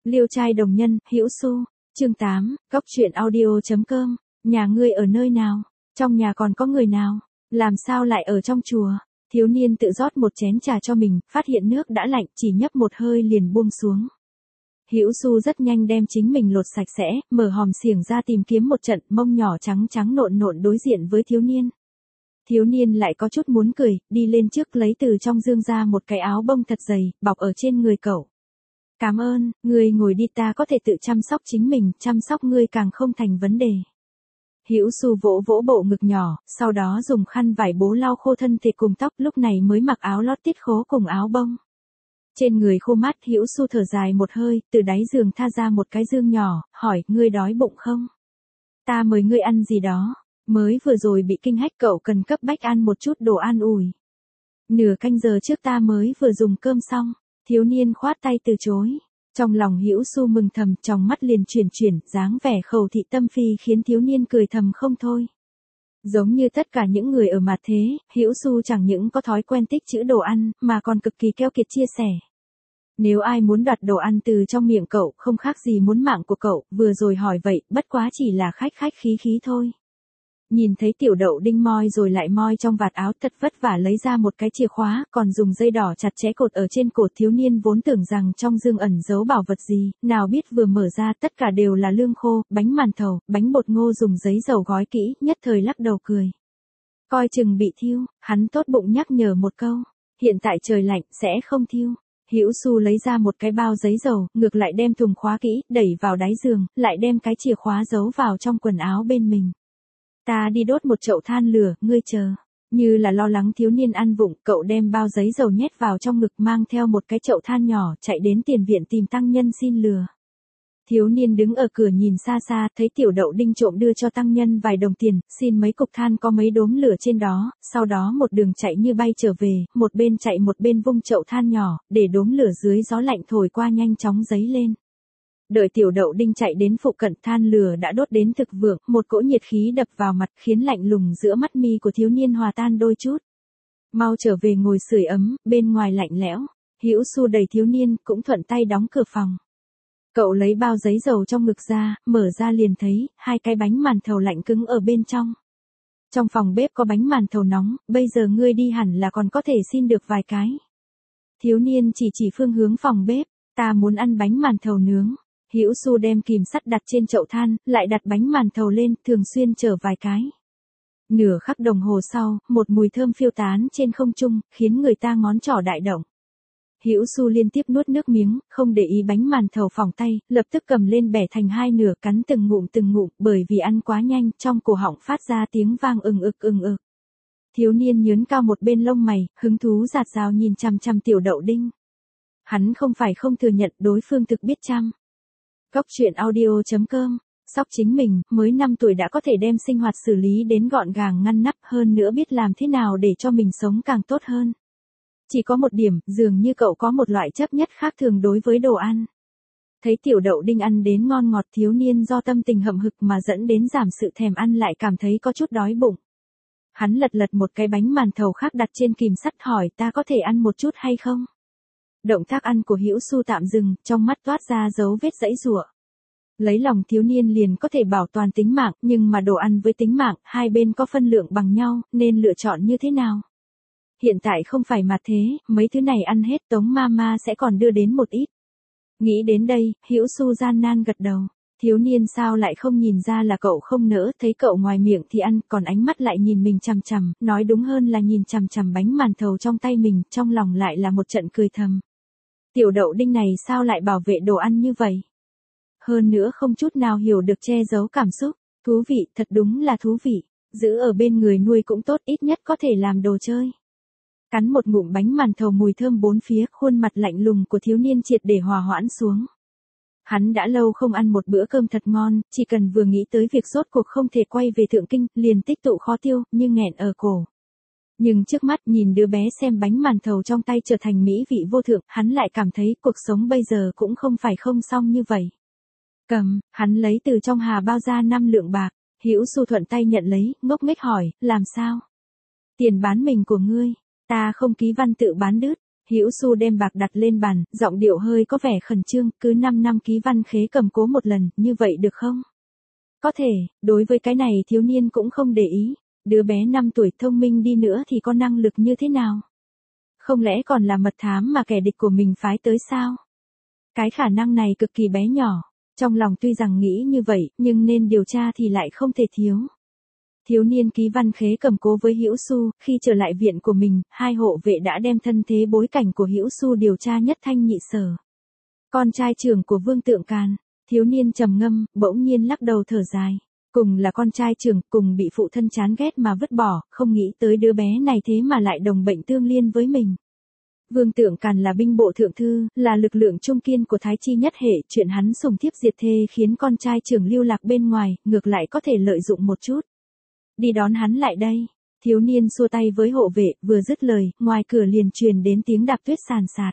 Liêu trai đồng nhân, Hữu Xu, chương 8, Góc truyện audio.com, nhà ngươi ở nơi nào? Trong nhà còn có người nào? Làm sao lại ở trong chùa? Thiếu niên tự rót một chén trà cho mình, phát hiện nước đã lạnh, chỉ nhấp một hơi liền buông xuống. Hữu Xu rất nhanh đem chính mình lột sạch sẽ, mở hòm xiềng ra tìm kiếm một trận, mông nhỏ trắng trắng nộn nộn đối diện với thiếu niên. Thiếu niên lại có chút muốn cười, đi lên trước lấy từ trong dương ra một cái áo bông thật dày, bọc ở trên người cậu. Cảm ơn, ngươi ngồi đi, ta có thể tự chăm sóc chính mình, chăm sóc ngươi càng không thành vấn đề. Hữu Xu vỗ vỗ bộ ngực nhỏ, sau đó dùng khăn vải bố lau khô thân thể cùng tóc, lúc này mới mặc áo lót tiết khố cùng áo bông. Trên người khô mát, Hữu Xu thở dài một hơi, từ đáy giường tha ra một cái dương nhỏ, hỏi, ngươi đói bụng không? Ta mời ngươi ăn gì đó, mới vừa rồi bị kinh hách, cậu cần cấp bách ăn một chút đồ an ủi. Nửa canh giờ trước ta mới vừa dùng cơm xong. Thiếu niên khoát tay từ chối. Trong lòng Hữu Xu mừng thầm, trong mắt liền chuyển, dáng vẻ khẩu thị tâm phi khiến thiếu niên cười thầm không thôi. Giống như tất cả những người ở mặt thế, Hữu Xu chẳng những có thói quen tích trữ đồ ăn, mà còn cực kỳ keo kiệt chia sẻ. Nếu ai muốn đoạt đồ ăn từ trong miệng cậu, không khác gì muốn mạng của cậu, vừa rồi hỏi vậy, bất quá chỉ là khách khí thôi. Nhìn thấy Tiểu Đậu Đinh moi rồi lại moi trong vạt áo, thật vất vả lấy ra một cái chìa khóa, còn dùng dây đỏ chặt chẽ cột ở trên cổ. Thiếu niên vốn tưởng rằng trong dương ẩn giấu bảo vật gì, nào biết vừa mở ra tất cả đều là lương khô, bánh màn thầu, bánh bột ngô dùng giấy dầu gói kỹ, nhất thời lắc đầu cười. Coi chừng bị thiêu, hắn tốt bụng nhắc nhở một câu, hiện tại trời lạnh, sẽ không thiêu. Hữu Xu lấy ra một cái bao giấy dầu, ngược lại đem thùng khóa kỹ, đẩy vào đáy giường, lại đem cái chìa khóa giấu vào trong quần áo bên mình. Ta đi đốt một chậu than lửa, ngươi chờ. Như là lo lắng thiếu niên ăn vụng, cậu đem bao giấy dầu nhét vào trong ngực, mang theo một cái chậu than nhỏ, chạy đến tiền viện tìm tăng nhân xin lửa. Thiếu niên đứng ở cửa nhìn xa xa, thấy Tiểu Đậu Đinh trộm đưa cho tăng nhân vài đồng tiền, xin mấy cục than có mấy đốm lửa trên đó, sau đó một đường chạy như bay trở về, một bên chạy một bên vung chậu than nhỏ, để đốm lửa dưới gió lạnh thổi qua nhanh chóng dấy lên. Đợi Tiểu Đậu Đinh chạy đến phụ cận, than lửa đã đốt đến thực vượng, một cỗ nhiệt khí đập vào mặt khiến lạnh lùng giữa mắt mi của thiếu niên hòa tan đôi chút. Mau trở về ngồi sưởi ấm, bên ngoài lạnh lẽo. Hữu Xu đẩy thiếu niên, cũng thuận tay đóng cửa phòng. Cậu lấy bao giấy dầu trong ngực ra, mở ra liền thấy, hai cái bánh màn thầu lạnh cứng ở bên trong. Trong phòng bếp có bánh màn thầu nóng, bây giờ ngươi đi hẳn là còn có thể xin được vài cái. Thiếu niên chỉ phương hướng phòng bếp, ta muốn ăn bánh màn thầu nướng. Hữu Xu đem kìm sắt đặt trên chậu than, lại đặt bánh màn thầu lên, thường xuyên chở vài cái. Nửa khắc đồng hồ sau, một mùi thơm phiêu tán trên không trung, khiến người ta ngón trỏ đại động. Hữu Xu liên tiếp nuốt nước miếng, không để ý bánh màn thầu phỏng tay, lập tức cầm lên bẻ thành hai nửa, cắn từng ngụm, bởi vì ăn quá nhanh, trong cổ họng phát ra tiếng vang ừng ực. Thiếu niên nhướn cao một bên lông mày, hứng thú rạt rào nhìn chằm chằm Tiểu Đậu Đinh. Hắn không phải không thừa nhận, đối phương thực biết chăm. Góc truyện audio.com, sóc chính mình, mới 5 tuổi đã có thể đem sinh hoạt xử lý đến gọn gàng ngăn nắp, hơn nữa biết làm thế nào để cho mình sống càng tốt hơn. Chỉ có một điểm, dường như cậu có một loại chấp nhất khác thường đối với đồ ăn. Thấy Tiểu Đậu Đinh ăn đến ngon ngọt, thiếu niên do tâm tình hậm hực mà dẫn đến giảm sự thèm ăn, lại cảm thấy có chút đói bụng. Hắn lật một cái bánh màn thầu khác đặt trên kìm sắt, hỏi, ta có thể ăn một chút hay không? Động tác ăn của Hữu Xu tạm dừng, trong mắt toát ra dấu vết giãy giụa. Lấy lòng thiếu niên liền có thể bảo toàn tính mạng, nhưng mà đồ ăn với tính mạng, hai bên có phân lượng bằng nhau, nên lựa chọn như thế nào? Hiện tại không phải mà thế, mấy thứ này ăn hết Tống Mama sẽ còn đưa đến một ít. Nghĩ đến đây, Hữu Xu gian nan gật đầu. Thiếu niên sao lại không nhìn ra là cậu không nỡ, thấy cậu ngoài miệng thì ăn, còn ánh mắt lại nhìn mình chằm chằm, nói đúng hơn là nhìn chằm chằm bánh màn thầu trong tay mình, trong lòng lại là một trận cười thầm. Tiểu Đậu Đinh này sao lại bảo vệ đồ ăn như vậy? Hơn nữa không chút nào hiểu được che giấu cảm xúc. Thú vị, thật đúng là thú vị. Giữ ở bên người nuôi cũng tốt, ít nhất có thể làm đồ chơi. Cắn một ngụm bánh màn thầu mùi thơm bốn phía, khuôn mặt lạnh lùng của thiếu niên triệt để hòa hoãn xuống. Hắn đã lâu không ăn một bữa cơm thật ngon, chỉ cần vừa nghĩ tới việc rốt cuộc không thể quay về Thượng Kinh, liền tích tụ khó tiêu, như nghẹn ở cổ. Nhưng trước mắt nhìn đứa bé xem bánh màn thầu trong tay trở thành mỹ vị vô thượng, hắn lại cảm thấy cuộc sống bây giờ cũng không phải không xong như vậy. Cầm, hắn lấy từ trong hà bao ra 5 lượng bạc, Hữu Xu thuận tay nhận lấy, ngốc nghếch hỏi, làm sao? Tiền bán mình của ngươi, ta không ký văn tự bán đứt. Hữu Xu đem bạc đặt lên bàn, giọng điệu hơi có vẻ khẩn trương, cứ 5 năm ký văn khế cầm cố một lần, như vậy được không? Có thể, đối với cái này thiếu niên cũng không để ý, đứa bé 5 tuổi thông minh đi nữa thì có năng lực như thế nào? Không lẽ còn là mật thám mà kẻ địch của mình phái tới sao? Cái khả năng này cực kỳ bé nhỏ, trong lòng tuy rằng nghĩ như vậy, nhưng nên điều tra thì lại không thể thiếu. Thiếu niên ký văn khế cầm cố với Hữu Xu, khi trở lại viện của mình, hai hộ vệ đã đem thân thế bối cảnh của Hữu Xu điều tra nhất thanh nhị sở. Con trai trưởng của Vương Tượng Càn, thiếu niên trầm ngâm, bỗng nhiên lắc đầu thở dài. Cùng là con trai trưởng, cùng bị phụ thân chán ghét mà vứt bỏ, không nghĩ tới đứa bé này thế mà lại đồng bệnh tương liên với mình. Vương Tượng Càn là binh bộ thượng thư, là lực lượng trung kiên của Thái Chi nhất hệ, chuyện hắn sùng thiếp diệt thê khiến con trai trưởng lưu lạc bên ngoài, ngược lại có thể lợi dụng một chút. Đi đón hắn lại đây. Thiếu niên xua tay với hộ vệ, vừa dứt lời, ngoài cửa liền truyền đến tiếng đạp tuyết sàn sạt.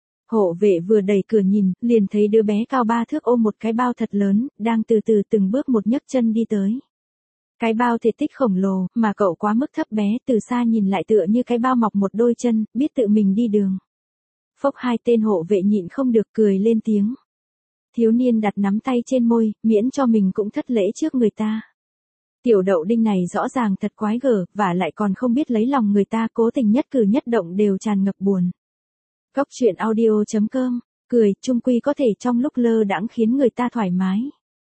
Hộ vệ vừa đẩy cửa nhìn, liền thấy đứa bé cao 3 thước ôm một cái bao thật lớn, đang từ từ từng bước một nhấc chân đi tới. Cái bao thể tích khổng lồ, mà cậu quá mức thấp bé, từ xa nhìn lại tựa như cái bao mọc một đôi chân, biết tự mình đi đường. Phốc, hai tên hộ vệ nhịn không được cười lên tiếng. Thiếu niên đặt nắm tay trên môi, miễn cho mình cũng thất lễ trước người ta. Tiểu Đậu Đinh này rõ ràng thật quái gở, và lại còn không biết lấy lòng người ta, cố tình nhất cử nhất động đều tràn ngập buồn. Góc truyện audio.com, cười, chung quy có thể trong lúc lơ đãng khiến người ta thoải mái.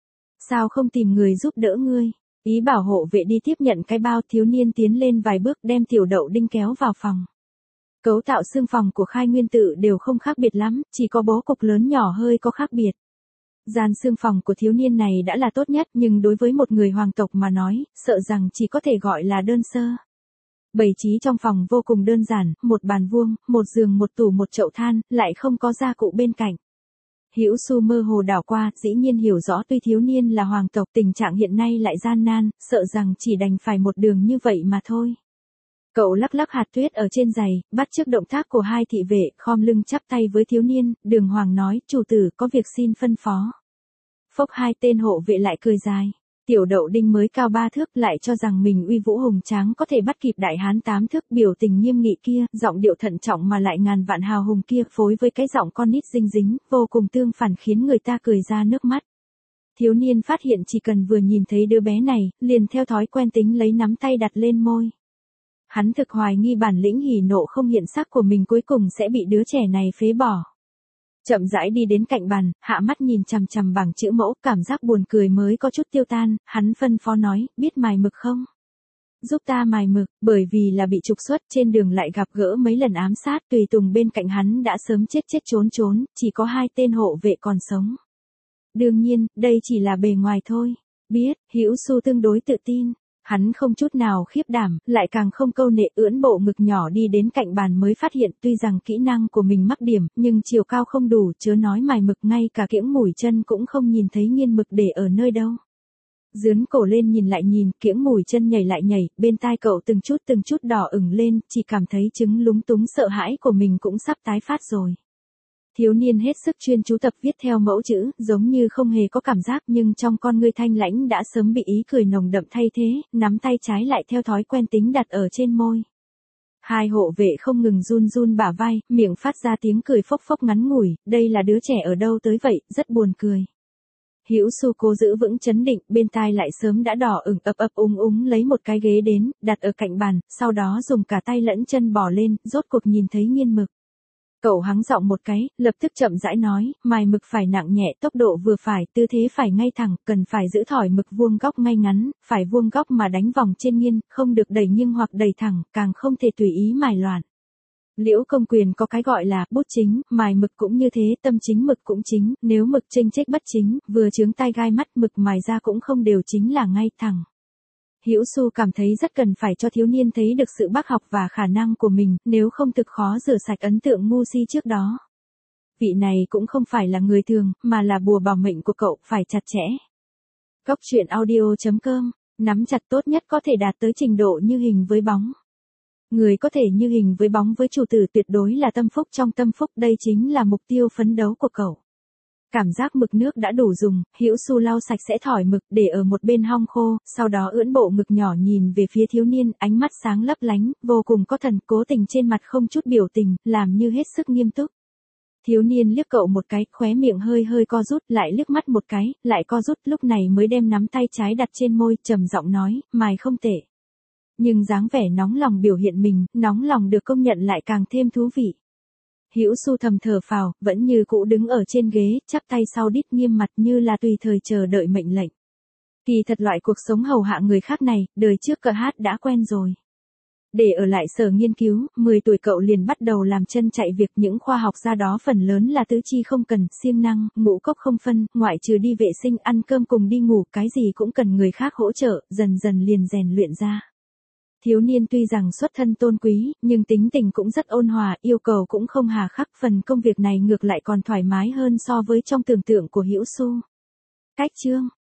Sao không tìm người giúp đỡ ngươi? Ý bảo hộ vệ đi tiếp nhận cái bao. Thiếu niên tiến lên vài bước đem Tiểu Đậu Đinh kéo vào phòng. Cấu tạo xương phòng của Khai Nguyên Tự đều không khác biệt lắm, chỉ có bố cục lớn nhỏ hơi có khác biệt. Gian xương phòng của thiếu niên này đã là tốt nhất, nhưng đối với một người hoàng tộc mà nói, sợ rằng chỉ có thể gọi là đơn sơ. Bày trí trong phòng vô cùng đơn giản, một bàn vuông, một giường, một tủ, một chậu than, lại không có gia cụ bên cạnh. Hữu Xu mơ hồ đảo qua, dĩ nhiên hiểu rõ tuy thiếu niên là hoàng tộc, tình trạng hiện nay lại gian nan, sợ rằng chỉ đành phải một đường như vậy mà thôi. Cậu lắc lắc hạt tuyết ở trên giày, bắt chước động tác của hai thị vệ, khom lưng chắp tay với thiếu niên, Đường Hoàng nói, chủ tử có việc xin phân phó. Phốc, hai tên hộ vệ lại cười dài. Tiểu Đậu Đinh mới cao 3 thước lại cho rằng mình uy vũ hùng tráng có thể bắt kịp đại hán 8 thước, biểu tình nghiêm nghị kia, giọng điệu thận trọng mà lại ngàn vạn hào hùng kia, phối với cái giọng con nít dinh dính, vô cùng tương phản khiến người ta cười ra nước mắt. Thiếu niên phát hiện chỉ cần vừa nhìn thấy đứa bé này, liền theo thói quen tính lấy nắm tay đặt lên môi. Hắn thực hoài nghi bản lĩnh hỉ nộ không hiện sắc của mình cuối cùng sẽ bị đứa trẻ này phế bỏ. Chậm rãi đi đến cạnh bàn, hạ mắt nhìn chằm chằm bảng chữ mẫu, cảm giác buồn cười mới có chút tiêu tan, hắn phân phó nói, biết mài mực không? Giúp ta mài mực, bởi vì là bị trục xuất, trên đường lại gặp gỡ mấy lần ám sát, tùy tùng bên cạnh hắn đã sớm chết trốn, chỉ có hai tên hộ vệ còn sống. Đương nhiên, đây chỉ là bề ngoài thôi. Biết, Hữu Xu tương đối tự tin. Hắn không chút nào khiếp đảm, lại càng không câu nệ, ưỡn bộ ngực nhỏ đi đến cạnh bàn mới phát hiện tuy rằng kỹ năng của mình mắc điểm, nhưng chiều cao không đủ, chớ nói mài mực, ngay cả kiễng mùi chân cũng không nhìn thấy nghiên mực để ở nơi đâu. Dướn cổ lên nhìn, kiễng mùi chân nhảy lại nhảy, bên tai cậu từng chút đỏ ửng lên, chỉ cảm thấy chứng lúng túng sợ hãi của mình cũng sắp tái phát rồi. Thiếu niên hết sức chuyên chú tập viết theo mẫu chữ, giống như không hề có cảm giác, nhưng trong con ngươi thanh lãnh đã sớm bị ý cười nồng đậm thay thế, nắm tay trái lại theo thói quen tính đặt ở trên môi. Hai hộ vệ không ngừng run bả vai, miệng phát ra tiếng cười phốc phốc ngắn ngủi, đây là đứa trẻ ở đâu tới vậy, rất buồn cười. Hữu Xu cố giữ vững chấn định, bên tai lại sớm đã đỏ ửng, ấp úng lấy một cái ghế đến, đặt ở cạnh bàn, sau đó dùng cả tay lẫn chân bò lên, rốt cuộc nhìn thấy nghiên mực. Cậu hắng giọng một cái, lập tức chậm rãi nói, mài mực phải nặng nhẹ, tốc độ vừa phải, tư thế phải ngay thẳng, cần phải giữ thỏi mực vuông góc ngay ngắn, phải vuông góc mà đánh vòng trên nghiên, không được đẩy nghiêng hoặc đẩy thẳng, càng không thể tùy ý mài loạn. Liễu Công Quyền có cái gọi là bút chính, mài mực cũng như thế, tâm chính mực cũng chính, nếu mực chênh chếch bất chính, vừa chướng tai gai mắt, mực mài ra cũng không đều chính là ngay thẳng. Hữu Xu cảm thấy rất cần phải cho thiếu niên thấy được sự bác học và khả năng của mình, nếu không thực khó rửa sạch ấn tượng ngu si trước đó. Vị này cũng không phải là người thường, mà là bùa bảo mệnh của cậu, phải chặt chẽ. Góc truyện audio.com, nắm chặt tốt nhất có thể đạt tới trình độ như hình với bóng. Người có thể như hình với bóng với chủ tử tuyệt đối là tâm phúc trong tâm phúc, đây chính là mục tiêu phấn đấu của cậu. Cảm giác mực nước đã đủ dùng, Hữu Xu lau sạch sẽ thỏi mực để ở một bên hong khô, sau đó ưỡn bộ ngực nhỏ nhìn về phía thiếu niên, ánh mắt sáng lấp lánh, vô cùng có thần, cố tình trên mặt không chút biểu tình, làm như hết sức nghiêm túc. Thiếu niên liếc cậu một cái, khóe miệng hơi hơi co rút, lại liếc mắt một cái, lại co rút, lúc này mới đem nắm tay trái đặt trên môi, trầm giọng nói, mài không tệ. Nhưng dáng vẻ nóng lòng biểu hiện mình, nóng lòng được công nhận lại càng thêm thú vị. Hữu Xu thầm thở phào, vẫn như cũ đứng ở trên ghế, chắp tay sau đít nghiêm mặt như là tùy thời chờ đợi mệnh lệnh. Kỳ thật loại cuộc sống hầu hạ người khác này, đời trước cờ hát đã quen rồi. Để ở lại sở nghiên cứu, 10 tuổi cậu liền bắt đầu làm chân chạy việc, những khoa học gia đó phần lớn là tứ chi không cần, siêng năng, ngũ cốc không phân, ngoại trừ đi vệ sinh, ăn cơm cùng đi ngủ, cái gì cũng cần người khác hỗ trợ, dần dần liền rèn luyện ra. Thiếu niên tuy rằng xuất thân tôn quý, nhưng tính tình cũng rất ôn hòa, yêu cầu cũng không hà khắc, phần công việc này ngược lại còn thoải mái hơn so với trong tưởng tượng của Hữu Xu. Cách chương